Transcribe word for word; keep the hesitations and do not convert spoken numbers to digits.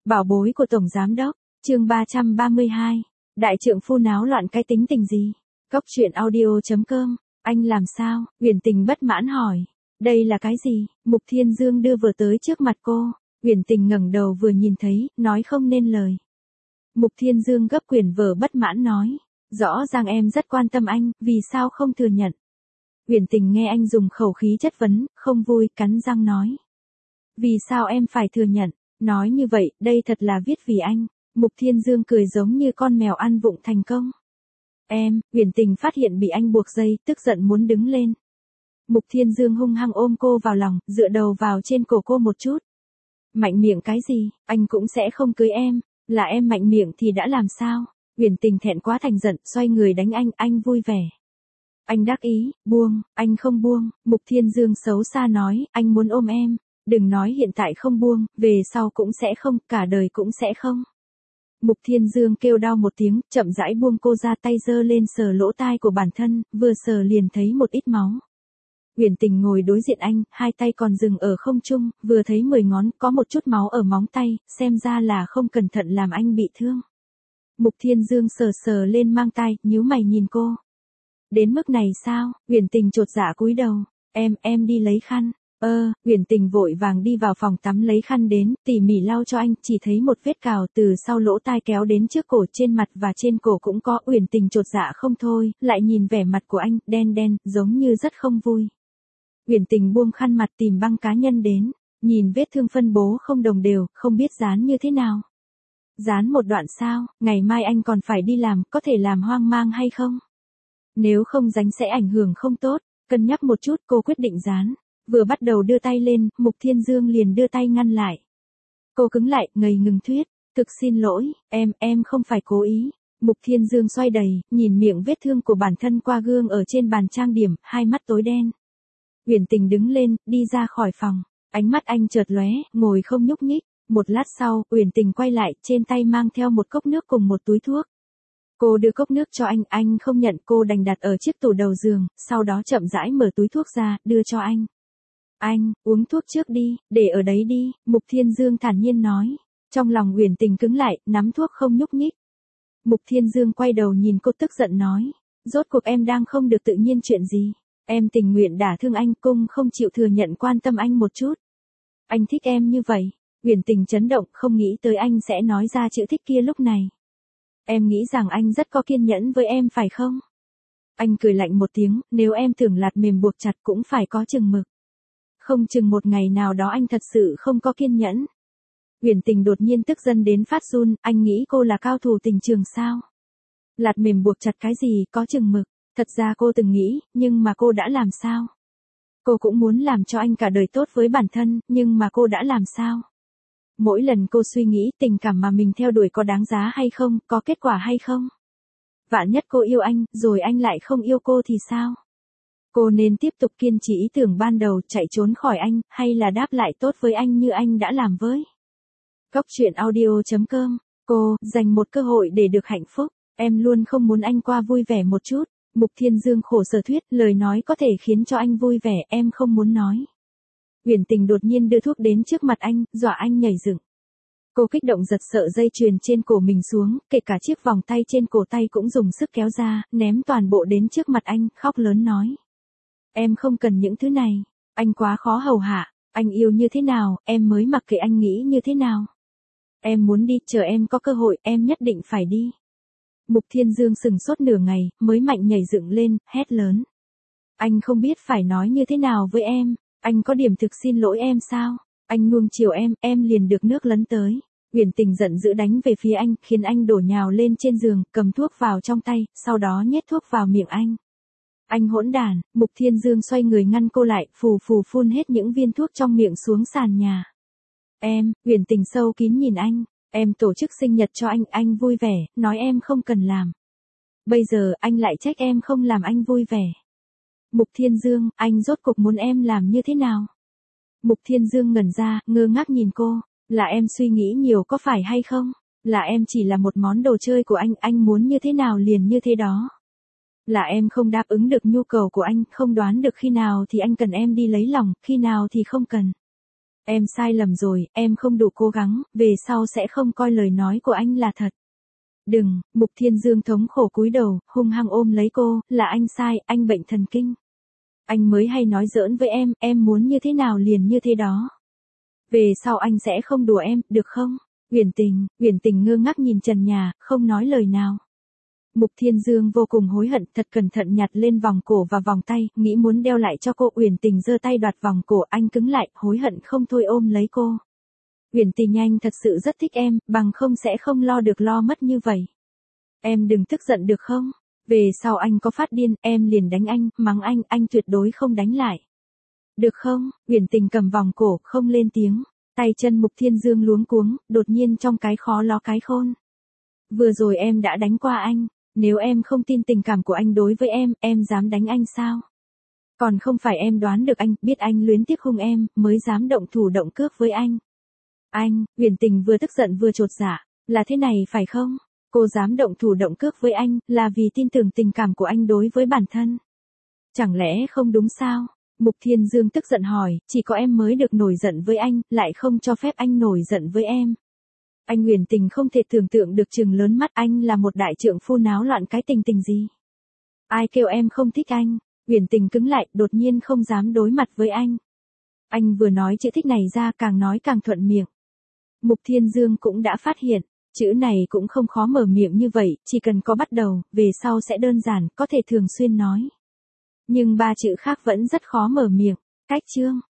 Bảo bối của Tổng Giám Đốc, chương ba trăm ba mươi hai. Đại trượng phu náo loạn cái tính tình gì? Cốc truyện audio chấm com, anh làm sao? Uyển Tình bất mãn hỏi. Đây là cái gì? Mục Thiên Dương đưa vừa tới trước mặt cô. Uyển Tình ngẩng đầu vừa nhìn thấy, nói không nên lời. Mục Thiên Dương gấp quyển vở bất mãn nói. Rõ ràng em rất quan tâm anh, vì sao không thừa nhận? Uyển Tình nghe anh dùng khẩu khí chất vấn, không vui, cắn răng nói. Vì sao em phải thừa nhận? Nói như vậy, đây thật là viết vì anh. Mục Thiên Dương cười giống như con mèo ăn vụng thành công. Em, Uyển Tình phát hiện bị anh buộc dây, tức giận muốn đứng lên. Mục Thiên Dương hung hăng ôm cô vào lòng, dựa đầu vào trên cổ cô một chút. Mạnh miệng cái gì, anh cũng sẽ không cưới em, là em mạnh miệng thì đã làm sao? Uyển Tình thẹn quá thành giận, xoay người đánh anh, anh vui vẻ. Anh đắc ý, buông, anh không buông. Mục Thiên Dương xấu xa nói, anh muốn ôm em. Đừng nói hiện tại không buông, về sau cũng sẽ không, cả đời cũng sẽ không. Mục Thiên Dương kêu đau một tiếng, chậm rãi buông cô ra, tay giơ lên sờ lỗ tai của bản thân, vừa sờ liền thấy một ít máu. Uyển Tình ngồi đối diện anh, hai tay còn dừng ở không trung, vừa thấy mười ngón, có một chút máu ở móng tay, xem ra là không cẩn thận làm anh bị thương. Mục Thiên Dương sờ sờ lên mang tay, nhíu mày nhìn cô. Đến mức này sao? Uyển Tình chột dạ cúi đầu. Em, em đi lấy khăn. Ơ, Uyển Tình vội vàng đi vào phòng tắm lấy khăn đến, tỉ mỉ lau cho anh, chỉ thấy một vết cào từ sau lỗ tai kéo đến trước cổ, trên mặt và trên cổ cũng có. Uyển Tình chột dạ không thôi, lại nhìn vẻ mặt của anh, đen đen, giống như rất không vui. Uyển Tình buông khăn mặt tìm băng cá nhân đến, nhìn vết thương phân bố không đồng đều, không biết dán như thế nào. Dán một đoạn sao, ngày mai anh còn phải đi làm, có thể làm hoang mang hay không? Nếu không dánh sẽ ảnh hưởng không tốt, cân nhắc một chút cô quyết định dán. Vừa bắt đầu đưa tay lên, Mục Thiên Dương liền đưa tay ngăn lại. Cô cứng lại, ngây ngừng thuyết, thực xin lỗi, em, em không phải cố ý. Mục Thiên Dương xoay đầy, nhìn miệng vết thương của bản thân qua gương ở trên bàn trang điểm, hai mắt tối đen. Uyển Tình đứng lên, đi ra khỏi phòng, ánh mắt anh chợt lóe, ngồi không nhúc nhích. Một lát sau, Uyển Tình quay lại, trên tay mang theo một cốc nước cùng một túi thuốc. Cô đưa cốc nước cho anh, anh không nhận, cô đành đặt ở chiếc tủ đầu giường, sau đó chậm rãi mở túi thuốc ra, đưa cho anh. Anh, uống thuốc trước đi, để ở đấy đi, Mục Thiên Dương thản nhiên nói. Trong lòng Uyển Tình cứng lại, nắm thuốc không nhúc nhích. Mục Thiên Dương quay đầu nhìn cô tức giận nói. Rốt cuộc em đang không được tự nhiên chuyện gì? Em tình nguyện đả thương anh, cung không chịu thừa nhận quan tâm anh một chút. Anh thích em như vậy. Uyển Tình chấn động, không nghĩ tới anh sẽ nói ra chữ thích kia lúc này. Em nghĩ rằng anh rất có kiên nhẫn với em phải không? Anh cười lạnh một tiếng, nếu em tưởng lạt mềm buộc chặt cũng phải có chừng mực. Không chừng một ngày nào đó anh thật sự không có kiên nhẫn. Uyển Tình đột nhiên tức giận đến phát run, anh nghĩ cô là cao thủ tình trường sao? Lạt mềm buộc chặt cái gì, có chừng mực, thật ra cô từng nghĩ, nhưng mà cô đã làm sao? Cô cũng muốn làm cho anh cả đời tốt với bản thân, nhưng mà cô đã làm sao? Mỗi lần cô suy nghĩ tình cảm mà mình theo đuổi có đáng giá hay không, có kết quả hay không? Vạn nhất cô yêu anh, rồi anh lại không yêu cô thì sao? Cô nên tiếp tục kiên trì ý tưởng ban đầu chạy trốn khỏi anh, hay là đáp lại tốt với anh như anh đã làm với? Cốc truyện audio chấm com, cô, dành một cơ hội để được hạnh phúc, em luôn không muốn anh qua vui vẻ một chút. Mục Thiên Dương khổ sở thuyết, lời nói có thể khiến cho anh vui vẻ, em không muốn nói. Uyển Tình đột nhiên đưa thuốc đến trước mặt anh, dọa anh nhảy dựng. Cô kích động giật sợ dây chuyền trên cổ mình xuống, kể cả chiếc vòng tay trên cổ tay cũng dùng sức kéo ra, ném toàn bộ đến trước mặt anh, khóc lớn nói. Em không cần những thứ này, anh quá khó hầu hạ, anh yêu như thế nào, em mới mặc kệ anh nghĩ như thế nào. Em muốn đi, chờ em có cơ hội, em nhất định phải đi. Mục Thiên Dương sừng sốt nửa ngày, mới mạnh nhảy dựng lên, hét lớn. Anh không biết phải nói như thế nào với em, anh có điểm thực xin lỗi em sao? Anh nuông chiều em, em liền được nước lấn tới. Uyển Tình giận dữ đánh về phía anh, khiến anh đổ nhào lên trên giường, cầm thuốc vào trong tay, sau đó nhét thuốc vào miệng anh. Anh hỗn đản, Mục Thiên Dương xoay người ngăn cô lại, phù phù phun hết những viên thuốc trong miệng xuống sàn nhà. Em, Uyển Tình sâu kín nhìn anh, em tổ chức sinh nhật cho anh, anh vui vẻ, nói em không cần làm. Bây giờ, anh lại trách em không làm anh vui vẻ. Mục Thiên Dương, anh rốt cuộc muốn em làm như thế nào? Mục Thiên Dương ngẩn ra, ngơ ngác nhìn cô, là em suy nghĩ nhiều có phải hay không? Là em chỉ là một món đồ chơi của anh, anh muốn như thế nào liền như thế đó. Là em không đáp ứng được nhu cầu của anh, không đoán được khi nào thì anh cần em đi lấy lòng, khi nào thì không cần. Em sai lầm rồi, em không đủ cố gắng, về sau sẽ không coi lời nói của anh là thật. Đừng, Mục Thiên Dương thống khổ cúi đầu, hung hăng ôm lấy cô, là anh sai, anh bệnh thần kinh. Anh mới hay nói giỡn với em, em muốn như thế nào liền như thế đó. Về sau anh sẽ không đùa em, được không? Uyển Tình, Uyển Tình ngơ ngác nhìn trần nhà, không nói lời nào. Mục Thiên Dương vô cùng hối hận, thật cẩn thận nhặt lên vòng cổ và vòng tay, nghĩ muốn đeo lại cho cô. Uyển Tình giơ tay đoạt vòng cổ, anh cứng lại, hối hận không thôi ôm lấy cô. Uyển Tình, anh thật sự rất thích em, bằng không sẽ không lo được lo mất như vậy. Em đừng tức giận được không? Về sau anh có phát điên, em liền đánh anh, mắng anh, anh tuyệt đối không đánh lại. Được không? Uyển Tình cầm vòng cổ, không lên tiếng. Tay chân Mục Thiên Dương luống cuống, đột nhiên trong cái khó ló cái khôn. Vừa rồi em đã đánh qua anh, nếu em không tin tình cảm của anh đối với em, em dám đánh anh sao? Còn không phải em đoán được anh, biết anh luyến tiếc hung em, mới dám động thủ động cước với anh. Anh, Uyển Tình vừa tức giận vừa chột dạ, là thế này phải không? Cô dám động thủ động cước với anh, là vì tin tưởng tình cảm của anh đối với bản thân. Chẳng lẽ không đúng sao? Mục Thiên Dương tức giận hỏi, chỉ có em mới được nổi giận với anh, lại không cho phép anh nổi giận với em. Anh Uyển Tình không thể tưởng tượng được trừng lớn mắt, anh là một đại trượng phu náo loạn cái tình tình gì? Ai kêu em không thích anh? Uyển Tình cứng lại, đột nhiên không dám đối mặt với anh. Anh vừa nói chữ thích này ra, càng nói càng thuận miệng. Mục Thiên Dương cũng đã phát hiện, chữ này cũng không khó mở miệng như vậy, chỉ cần có bắt đầu, về sau sẽ đơn giản, có thể thường xuyên nói. Nhưng ba chữ khác vẫn rất khó mở miệng, cách chương.